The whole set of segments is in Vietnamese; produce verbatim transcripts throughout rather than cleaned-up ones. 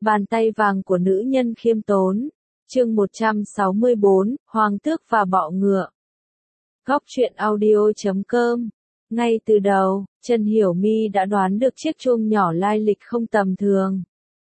Bàn tay vàng của nữ nhân khiêm tốn. Chương một trăm sáu mươi bốn, Hoàng tước và bọ ngựa. Góc truyện audio chấm com. Ngay từ đầu, Trần Hiểu My đã đoán được chiếc chuông nhỏ lai lịch không tầm thường.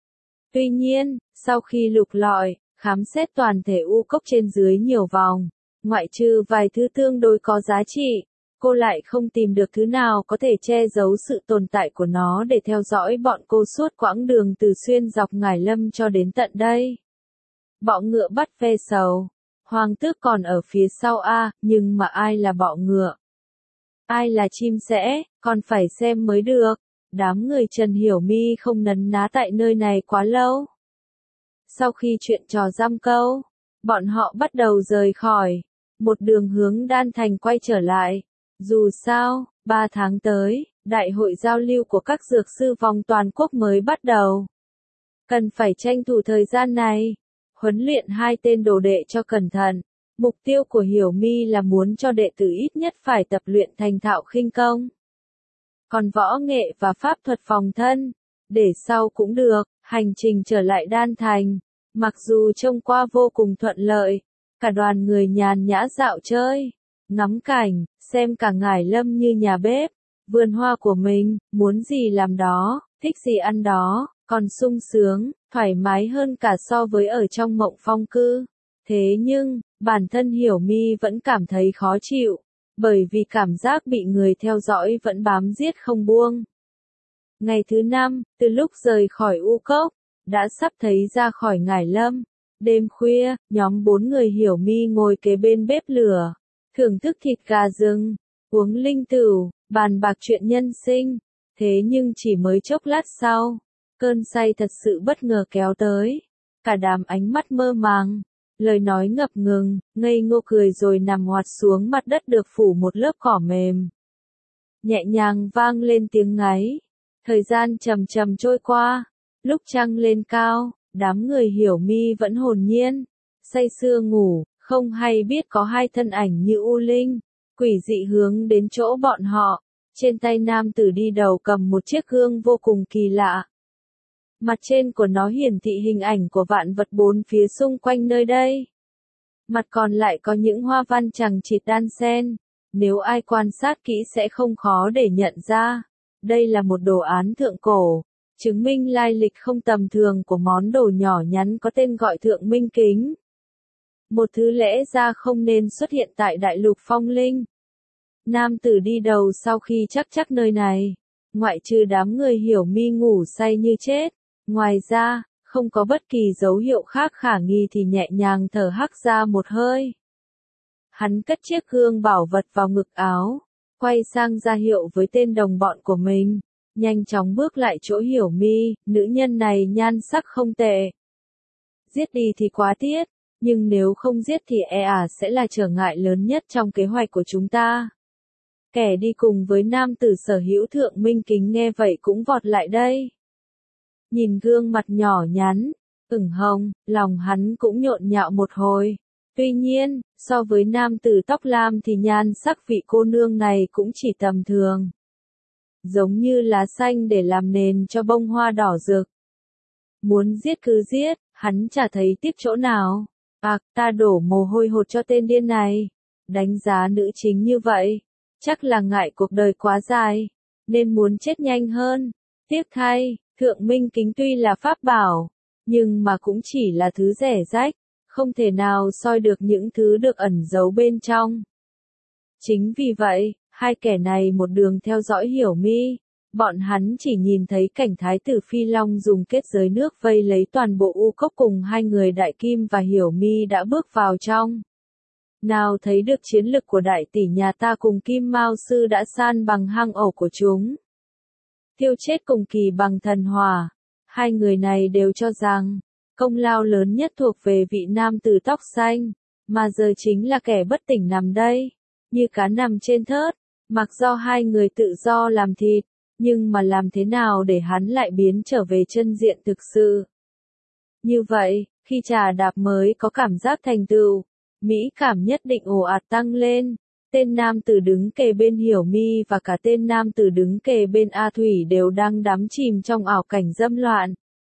Tuy nhiên, sau khi lục lọi, khám xét toàn thể u cốc trên dưới nhiều vòng, ngoại trừ vài thứ tương đối có giá trị, cô lại không tìm được thứ nào có thể che giấu sự tồn tại của nó để theo dõi bọn cô suốt quãng đường từ xuyên dọc Ngải Lâm cho đến tận đây. Bọ ngựa bắt ve sầu. Hoàng tước còn ở phía sau a, nhưng mà ai là bọ ngựa? Ai là chim sẻ, còn phải xem mới được. Đám người Trần Hiểu My không nấn ná tại nơi này quá lâu. Sau khi chuyện trò giam câu, bọn họ bắt đầu rời khỏi, một đường hướng Đan Thành quay trở lại. Dù sao, ba tháng tới, đại hội giao lưu của các dược sư vòng toàn quốc mới bắt đầu. Cần phải tranh thủ thời gian này, huấn luyện hai tên đồ đệ cho cẩn thận. Mục tiêu của Hiểu My là muốn cho đệ tử ít nhất phải tập luyện thành thạo khinh công. Còn võ nghệ và pháp thuật phòng thân, để sau cũng được. Hành trình trở lại Đan Thành, mặc dù trông qua vô cùng thuận lợi, cả đoàn người nhàn nhã dạo chơi, ngắm cảnh, xem cả Ngải Lâm như nhà bếp, vườn hoa của mình, muốn gì làm đó, thích gì ăn đó, còn sung sướng, thoải mái hơn cả so với ở trong mộng phong cư. Thế nhưng, bản thân Hiểu My vẫn cảm thấy khó chịu, bởi vì cảm giác bị người theo dõi vẫn bám giết không buông. Ngày thứ năm, từ lúc rời khỏi U Cốc, đã sắp thấy ra khỏi Ngải Lâm. Đêm khuya, nhóm bốn người Hiểu My ngồi kế bên bếp lửa, thưởng thức thịt gà rừng, uống linh tửu, bàn bạc chuyện nhân sinh. Thế nhưng chỉ mới chốc lát sau, cơn say thật sự bất ngờ kéo tới. Cả đám ánh mắt mơ màng, lời nói ngập ngừng, ngây ngô cười rồi nằm hoạt xuống mặt đất được phủ một lớp cỏ mềm. Nhẹ nhàng vang lên tiếng ngáy. Thời gian chậm chậm trôi qua, lúc trăng lên cao, đám người Hiểu My vẫn hồn nhiên, say sưa ngủ, không hay biết có hai thân ảnh như u linh, quỷ dị hướng đến chỗ bọn họ. Trên tay nam tử đi đầu cầm một chiếc gương vô cùng kỳ lạ. Mặt trên của nó hiển thị hình ảnh của vạn vật bốn phía xung quanh nơi đây. Mặt còn lại có những hoa văn chằng chịt đan xen, nếu ai quan sát kỹ sẽ không khó để nhận ra. Đây là một đồ án thượng cổ, chứng minh lai lịch không tầm thường của món đồ nhỏ nhắn có tên gọi Thượng Minh Kính. Một thứ lẽ ra không nên xuất hiện tại đại lục phong linh. Nam tử đi đầu sau khi chắc chắc nơi này, ngoại trừ đám người Hiểu My ngủ say như chết, ngoài ra, không có bất kỳ dấu hiệu khác khả nghi thì nhẹ nhàng thở hắt ra một hơi. Hắn cất chiếc gương bảo vật vào ngực áo, quay sang ra hiệu với tên đồng bọn của mình, nhanh chóng bước lại chỗ Hiểu My. Nữ nhân này nhan sắc không tệ. Giết đi thì quá tiếc, nhưng nếu không giết thì e ả sẽ là trở ngại lớn nhất trong kế hoạch của chúng ta. Kẻ đi cùng với nam tử sở hữu Thượng Minh Kính nghe vậy cũng vọt lại đây. Nhìn gương mặt nhỏ nhắn, ửng hồng, lòng hắn cũng nhộn nhạo một hồi. Tuy nhiên, so với nam tử tóc lam thì nhan sắc vị cô nương này cũng chỉ tầm thường. Giống như lá xanh để làm nền cho bông hoa đỏ rực. Muốn giết cứ giết, hắn chả thấy tiếc chỗ nào. À, ta đổ mồ hôi hột cho tên điên này. Đánh giá nữ chính như vậy, chắc là ngại cuộc đời quá dài, nên muốn chết nhanh hơn. Tiếc thay, Thượng Minh Kính tuy là pháp bảo, nhưng mà cũng chỉ là thứ rẻ rách, không thể nào soi được những thứ được ẩn giấu bên trong. Chính vì vậy, hai kẻ này một đường theo dõi Hiểu My, bọn hắn chỉ nhìn thấy cảnh thái tử Phi Long dùng kết giới nước vây lấy toàn bộ u cốc cùng hai người Đại Kim và Hiểu My đã bước vào trong. Nào thấy được chiến lực của đại tỷ nhà ta cùng Kim Mao Sư đã san bằng hang ổ của chúng. Tiêu chết cùng kỳ bằng thần hỏa. Hai người này đều cho rằng, công lao lớn nhất thuộc về vị nam tử tóc xanh, mà giờ chính là kẻ bất tỉnh nằm đây, như cá nằm trên thớt, mặc do hai người tự do làm thịt, nhưng mà làm thế nào để hắn lại biến trở về chân diện thực sự. Như vậy, khi trà đạp mới có cảm giác thành tựu, mỹ cảm nhất định ồ ạt tăng lên. Tên nam tử đứng kề bên Hiểu My và cả tên nam tử đứng kề bên A Thủy đều đang đắm chìm trong ảo cảnh dâm loạn.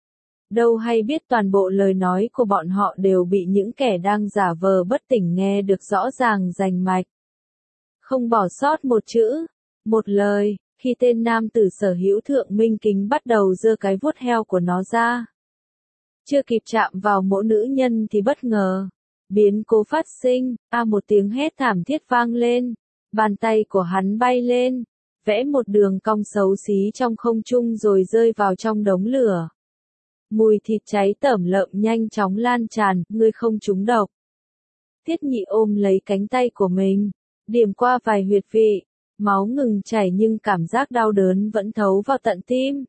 Đâu hay biết toàn bộ lời nói của bọn họ đều bị những kẻ đang giả vờ bất tỉnh nghe được rõ ràng rành mạch. Không bỏ sót một chữ, một lời, khi tên nam tử sở hữu thượng minh kính bắt đầu giơ cái vuốt heo của nó ra. Chưa kịp chạm vào mỗ nữ nhân thì bất ngờ. Biến cố phát sinh, a một tiếng hét thảm thiết vang lên. Bàn tay của hắn bay lên, vẽ một đường cong xấu xí trong không trung rồi rơi vào trong đống lửa. Mùi thịt cháy tởm lợm nhanh chóng lan tràn, ngươi không trúng độc. Tiết Nhị ôm lấy cánh tay của mình, điểm qua vài huyệt vị, máu ngừng chảy nhưng cảm giác đau đớn vẫn thấu vào tận tim.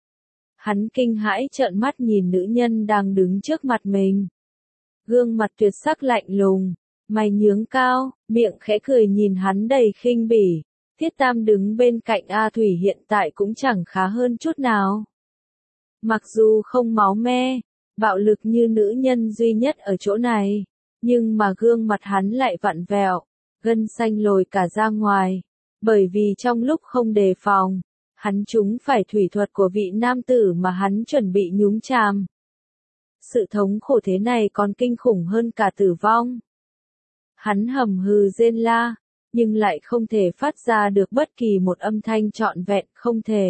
Hắn kinh hãi trợn mắt nhìn nữ nhân đang đứng trước mặt mình. Gương mặt tuyệt sắc lạnh lùng, mày nhướng cao, miệng khẽ cười nhìn hắn đầy khinh bỉ. Tiết Tam đứng bên cạnh A Thủy hiện tại cũng chẳng khá hơn chút nào. Mặc dù không máu me, bạo lực như nữ nhân duy nhất ở chỗ này, nhưng mà gương mặt hắn lại vặn vẹo, gân xanh lồi cả ra ngoài, bởi vì trong lúc không đề phòng, hắn trúng phải thủy thuật của vị nam tử mà hắn chuẩn bị nhúng chàm. Sự thống khổ thế này còn kinh khủng hơn cả tử vong. Hắn hầm hừ rên la, nhưng lại không thể phát ra được bất kỳ một âm thanh trọn vẹn, không thể.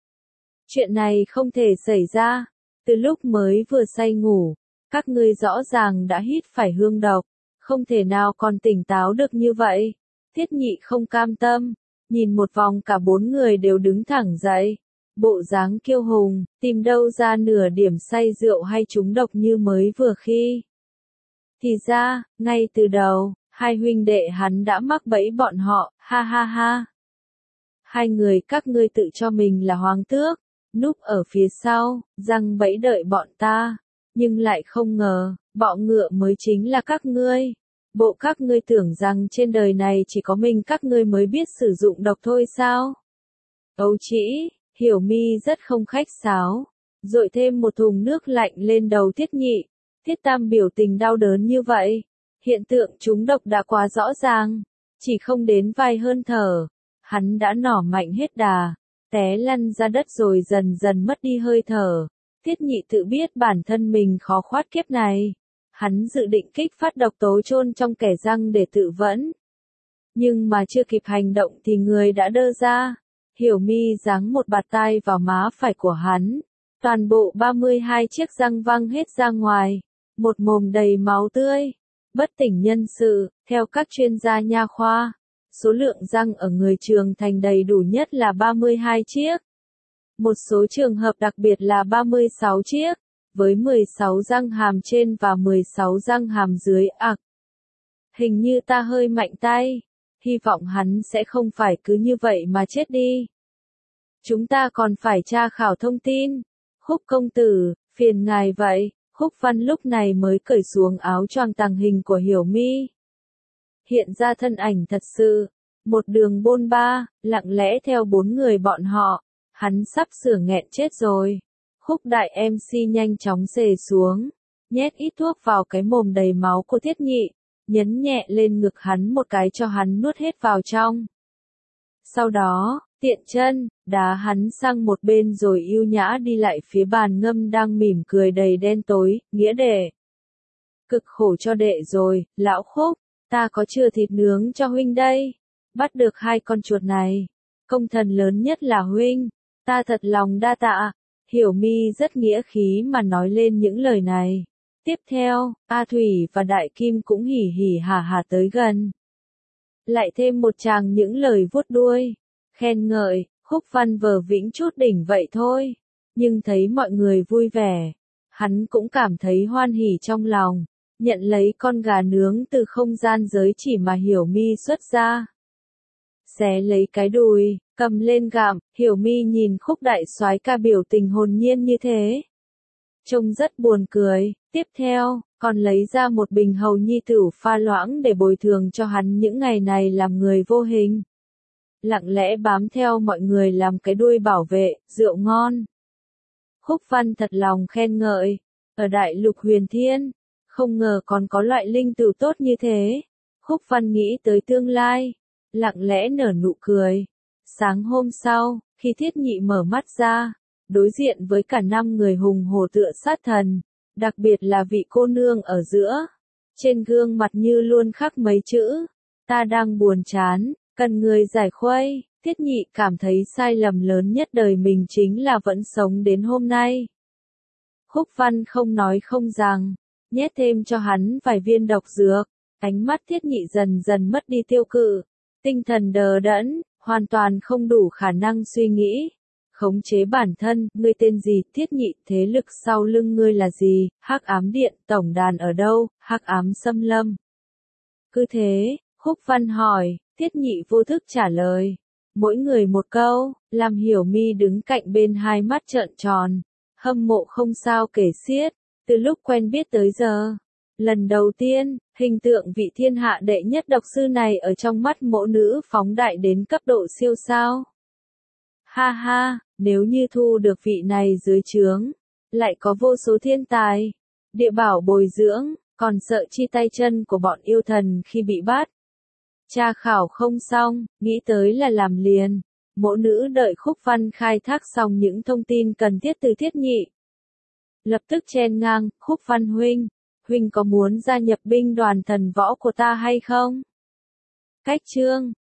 Chuyện này không thể xảy ra. Từ lúc mới vừa say ngủ, các ngươi rõ ràng đã hít phải hương độc, không thể nào còn tỉnh táo được như vậy. Tiết Nhị không cam tâm, nhìn một vòng cả bốn người đều đứng thẳng dậy. Bộ dáng kiêu hùng, tìm đâu ra nửa điểm say rượu hay trúng độc như mới vừa khi. Thì ra, ngay từ đầu, hai huynh đệ hắn đã mắc bẫy bọn họ, ha ha ha. Hai người các ngươi tự cho mình là hoàng tước, núp ở phía sau, răng bẫy đợi bọn ta, nhưng lại không ngờ, bọ ngựa mới chính là các ngươi. Bộ các ngươi tưởng rằng trên đời này chỉ có mình các ngươi mới biết sử dụng độc thôi sao? Ấu Trĩ, Hiểu Mi rất không khách sáo, dội thêm một thùng nước lạnh lên đầu Tiết Nhị. Tiết Tam biểu tình đau đớn như vậy, hiện tượng trúng độc đã quá rõ ràng, chỉ không đến vài hơi thở, hắn đã nỏ mạnh hết đà, té lăn ra đất rồi dần dần mất đi hơi thở. Tiết Nhị tự biết bản thân mình khó thoát kiếp này, hắn dự định kích phát độc tố chôn trong kẻ răng để tự vẫn. Nhưng mà chưa kịp hành động thì người đã đơ ra. Hiểu Mi giáng một bạt tai vào má phải của hắn, toàn bộ ba mươi hai chiếc răng văng hết ra ngoài, một mồm đầy máu tươi. Bất tỉnh nhân sự, theo các chuyên gia nha khoa, số lượng răng ở người trưởng thành đầy đủ nhất là ba mươi hai chiếc. Một số trường hợp đặc biệt là ba mươi sáu chiếc, với mười sáu răng hàm trên và mười sáu răng hàm dưới ạc. Hình như ta hơi mạnh tay, hy vọng hắn sẽ không phải cứ như vậy mà chết đi. Chúng ta còn phải tra khảo thông tin. Khúc công tử, phiền ngài vậy. Khúc Văn lúc này mới cởi xuống áo choàng tàng hình của Hiểu Mi. Hiện ra thân ảnh thật sự, một đường bôn ba, lặng lẽ theo bốn người bọn họ, hắn sắp sửa nghẹn chết rồi. Khúc đại em xê nhanh chóng xề xuống, nhét ít thuốc vào cái mồm đầy máu của Tiết Nhị, nhấn nhẹ lên ngực hắn một cái cho hắn nuốt hết vào trong. Sau đó, tiện chân, đá hắn sang một bên rồi yêu nhã đi lại phía bàn ngâm đang mỉm cười đầy đen tối, nghĩa đệ. Cực khổ cho đệ rồi, lão Khúc, ta có chừa thịt nướng cho huynh đây. Bắt được hai con chuột này, công thần lớn nhất là huynh, ta thật lòng đa tạ. Hiểu Mi rất nghĩa khí mà nói lên những lời này. Tiếp theo, A Thủy và Đại Kim cũng hỉ hỉ hà hà tới gần. Lại thêm một tràng những lời vuốt đuôi, khen ngợi. Khúc Văn vờ vĩnh chút đỉnh vậy thôi, nhưng thấy mọi người vui vẻ, hắn cũng cảm thấy hoan hỉ trong lòng, nhận lấy con gà nướng từ không gian giới chỉ mà Hiểu Mi xuất ra. Xé lấy cái đùi, cầm lên gặm, Hiểu Mi nhìn Khúc đại soái ca biểu tình hồn nhiên như thế, trông rất buồn cười. Tiếp theo, còn lấy ra một bình hầu nhi tửu pha loãng để bồi thường cho hắn những ngày này làm người vô hình. Lặng lẽ bám theo mọi người làm cái đuôi bảo vệ, rượu ngon. Khúc Văn thật lòng khen ngợi, ở đại lục huyền thiên, không ngờ còn có loại linh tửu tốt như thế. Khúc Văn nghĩ tới tương lai, lặng lẽ nở nụ cười. Sáng hôm sau, khi Thiết Nhị mở mắt ra, đối diện với cả năm người hùng hổ tựa sát thần, đặc biệt là vị cô nương ở giữa. Trên gương mặt như luôn khắc mấy chữ, ta đang buồn chán, cần người giải khuây. Tiết Nhị cảm thấy sai lầm lớn nhất đời mình chính là vẫn sống đến hôm nay. Khúc Văn không nói không rằng, nhét thêm cho hắn vài viên độc dược, ánh mắt Tiết Nhị dần dần mất đi tiêu cự, tinh thần đờ đẫn, hoàn toàn không đủ khả năng suy nghĩ, khống chế bản thân. Ngươi tên gì? Tiết Nhị. Thế lực sau lưng ngươi là gì? Hắc Ám Điện. Tổng đàn ở đâu? Hắc Ám Xâm Lâm. Cứ thế, Khúc Văn hỏi, Tiết Nhị vô thức trả lời. Mỗi người một câu, làm Hiểu Mi đứng cạnh bên hai mắt trợn tròn, hâm mộ không sao kể xiết, từ lúc quen biết tới giờ. Lần đầu tiên, hình tượng vị thiên hạ đệ nhất độc sư này ở trong mắt mộ nữ phóng đại đến cấp độ siêu sao. Ha ha, nếu như thu được vị này dưới trướng, lại có vô số thiên tài, địa bảo bồi dưỡng, còn sợ chi tay chân của bọn yêu thần khi bị bắt. Tra khảo không xong, nghĩ tới là làm liền. Mộ nữ đợi Khúc Văn khai thác xong những thông tin cần thiết từ Tiết Nhị. Lập tức chen ngang, Khúc Văn huynh, huynh có muốn gia nhập binh đoàn thần võ của ta hay không? Cách chương